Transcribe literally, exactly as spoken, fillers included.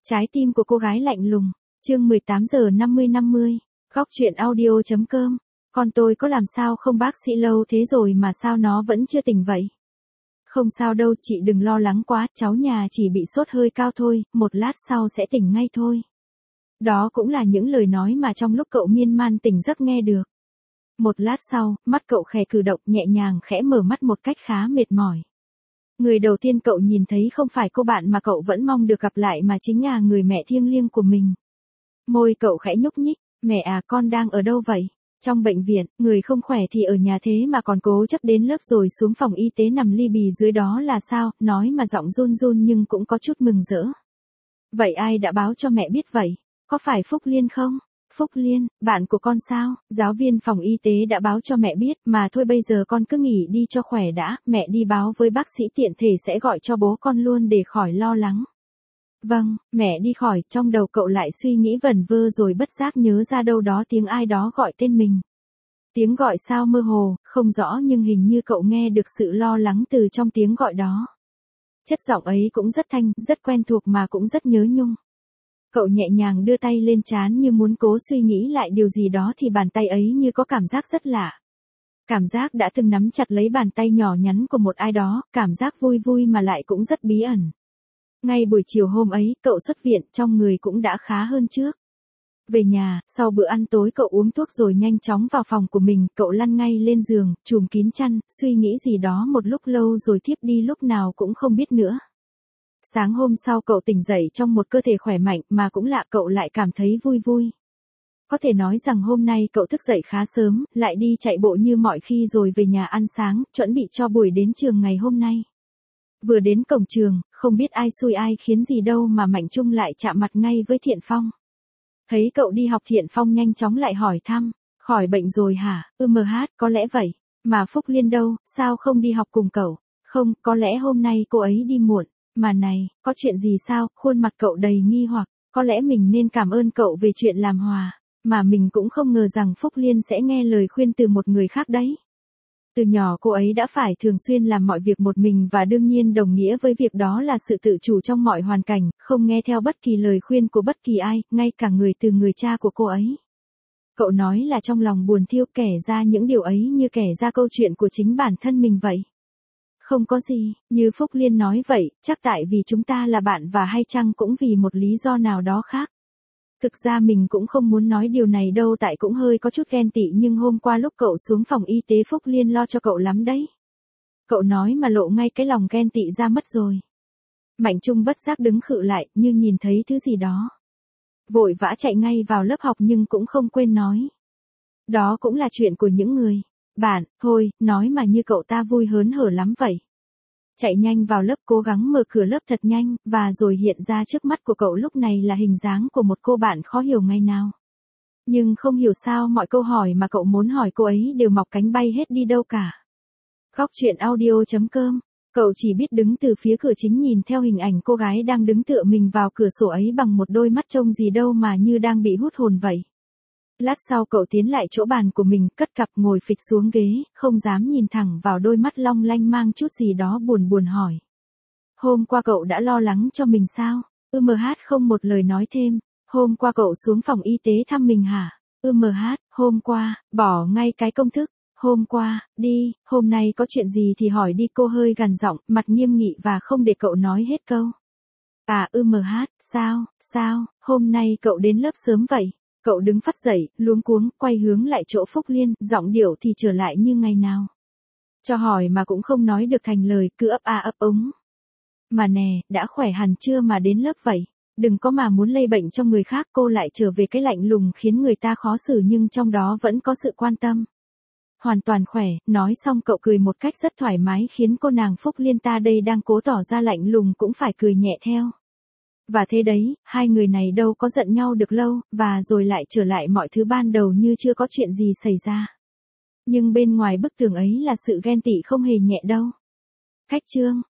Trái tim của cô gái lạnh lùng, chương mười tám giờ năm mươi năm mươi, góc truyện audio chấm com. Con tôi có làm sao không bác sĩ, lâu thế rồi mà sao nó vẫn chưa tỉnh vậy? Không sao đâu, chị đừng lo lắng quá, cháu nhà chỉ bị sốt hơi cao thôi, một lát sau sẽ tỉnh ngay thôi. Đó cũng là những lời nói mà trong lúc cậu miên man tỉnh giấc nghe được. Một lát sau, mắt cậu khẽ cử động, nhẹ nhàng khẽ mở mắt một cách khá mệt mỏi. Người đầu tiên cậu nhìn thấy không phải cô bạn mà cậu vẫn mong được gặp lại mà chính là người mẹ thiêng liêng của mình. Môi cậu khẽ nhúc nhích, mẹ à, con đang ở đâu vậy? Trong bệnh viện, người không khỏe thì ở nhà thế mà còn cố chấp đến lớp rồi xuống phòng y tế nằm li bì dưới đó là sao? Nói mà giọng run run nhưng cũng có chút mừng rỡ. Vậy ai đã báo cho mẹ biết vậy? Có phải Phúc Liên không? Phúc Liên, bạn của con sao? Giáo viên phòng y tế đã báo cho mẹ biết, mà thôi bây giờ con cứ nghỉ đi cho khỏe đã, mẹ đi báo với bác sĩ tiện thể sẽ gọi cho bố con luôn để khỏi lo lắng. Vâng, mẹ đi khỏi, trong đầu cậu lại suy nghĩ vẩn vơ rồi bất giác nhớ ra đâu đó tiếng ai đó gọi tên mình. Tiếng gọi sao mơ hồ, không rõ nhưng hình như cậu nghe được sự lo lắng từ trong tiếng gọi đó. Chất giọng ấy cũng rất thanh, rất quen thuộc mà cũng rất nhớ nhung. Cậu nhẹ nhàng đưa tay lên trán như muốn cố suy nghĩ lại điều gì đó thì bàn tay ấy như có cảm giác rất lạ. Cảm giác đã từng nắm chặt lấy bàn tay nhỏ nhắn của một ai đó, cảm giác vui vui mà lại cũng rất bí ẩn. Ngay buổi chiều hôm ấy, cậu xuất viện, trong người cũng đã khá hơn trước. Về nhà, sau bữa ăn tối cậu uống thuốc rồi nhanh chóng vào phòng của mình, cậu lăn ngay lên giường, trùm kín chăn, suy nghĩ gì đó một lúc lâu rồi thiếp đi lúc nào cũng không biết nữa. Sáng hôm sau cậu tỉnh dậy trong một cơ thể khỏe mạnh mà cũng lạ, cậu lại cảm thấy vui vui. Có thể nói rằng hôm nay cậu thức dậy khá sớm, lại đi chạy bộ như mọi khi rồi về nhà ăn sáng, chuẩn bị cho buổi đến trường ngày hôm nay. Vừa đến cổng trường, không biết ai xui ai khiến gì đâu mà Mạnh Trung lại chạm mặt ngay với Thiện Phong. Thấy cậu đi học Thiện Phong nhanh chóng lại hỏi thăm, khỏi bệnh rồi hả? Ừ mờ hát, có lẽ vậy. Mà Phúc Liên đâu, sao không đi học cùng cậu? Không, có lẽ hôm nay cô ấy đi muộn. Mà này, có chuyện gì sao? Khuôn mặt cậu đầy nghi hoặc, có lẽ mình nên cảm ơn cậu về chuyện làm hòa, mà mình cũng không ngờ rằng Phúc Liên sẽ nghe lời khuyên từ một người khác đấy. Từ nhỏ cô ấy đã phải thường xuyên làm mọi việc một mình và đương nhiên đồng nghĩa với việc đó là sự tự chủ trong mọi hoàn cảnh, không nghe theo bất kỳ lời khuyên của bất kỳ ai, ngay cả người từ người cha của cô ấy. Cậu nói là trong lòng buồn thiêu, kể ra những điều ấy như kể ra câu chuyện của chính bản thân mình vậy. Không có gì, như Phúc Liên nói vậy, chắc tại vì chúng ta là bạn và hay chăng cũng vì một lý do nào đó khác. Thực ra mình cũng không muốn nói điều này đâu, tại cũng hơi có chút ghen tị, nhưng hôm qua lúc cậu xuống phòng y tế Phúc Liên lo cho cậu lắm đấy. Cậu nói mà lộ ngay cái lòng ghen tị ra mất rồi. Mạnh Trung bất giác đứng khựng lại, như nhìn thấy thứ gì đó. Vội vã chạy ngay vào lớp học nhưng cũng không quên nói. Đó cũng là chuyện của những người bạn, thôi, nói mà như cậu ta vui hớn hở lắm vậy. Chạy nhanh vào lớp, cố gắng mở cửa lớp thật nhanh, và rồi hiện ra trước mắt của cậu lúc này là hình dáng của một cô bạn khó hiểu ngày nào. Nhưng không hiểu sao mọi câu hỏi mà cậu muốn hỏi cô ấy đều mọc cánh bay hết đi đâu cả. Góc truyện audio chấm com, cậu chỉ biết đứng từ phía cửa chính nhìn theo hình ảnh cô gái đang đứng tựa mình vào cửa sổ ấy bằng một đôi mắt trông gì đâu mà như đang bị hút hồn vậy. Lát sau cậu tiến lại chỗ bàn của mình, cất cặp ngồi phịch xuống ghế, không dám nhìn thẳng vào đôi mắt long lanh mang chút gì đó buồn buồn hỏi. Hôm qua cậu đã lo lắng cho mình sao? Ừ mờ hát không một lời nói thêm. Hôm qua cậu xuống phòng y tế thăm mình hả? Ừ mờ hát, hôm qua, bỏ ngay cái công thức. Hôm qua, đi, hôm nay có chuyện gì thì hỏi đi, cô hơi gằn giọng, mặt nghiêm nghị và không để cậu nói hết câu. À ừ mờ hát, sao, sao, hôm nay cậu đến lớp sớm vậy? Cậu đứng phắt dậy, luống cuống, quay hướng lại chỗ Phúc Liên, giọng điệu thì trở lại như ngày nào. Cho hỏi mà cũng không nói được thành lời, cứ ấp a ấp ống. Mà nè, đã khỏe hẳn chưa mà đến lớp vậy? Đừng có mà muốn lây bệnh cho người khác, cô lại trở về cái lạnh lùng khiến người ta khó xử nhưng trong đó vẫn có sự quan tâm. Hoàn toàn khỏe, nói xong cậu cười một cách rất thoải mái khiến cô nàng Phúc Liên ta đây đang cố tỏ ra lạnh lùng cũng phải cười nhẹ theo. Và thế đấy, hai người này đâu có giận nhau được lâu, và rồi lại trở lại mọi thứ ban đầu như chưa có chuyện gì xảy ra. Nhưng bên ngoài bức tường ấy là sự ghen tị không hề nhẹ đâu. Khách trương,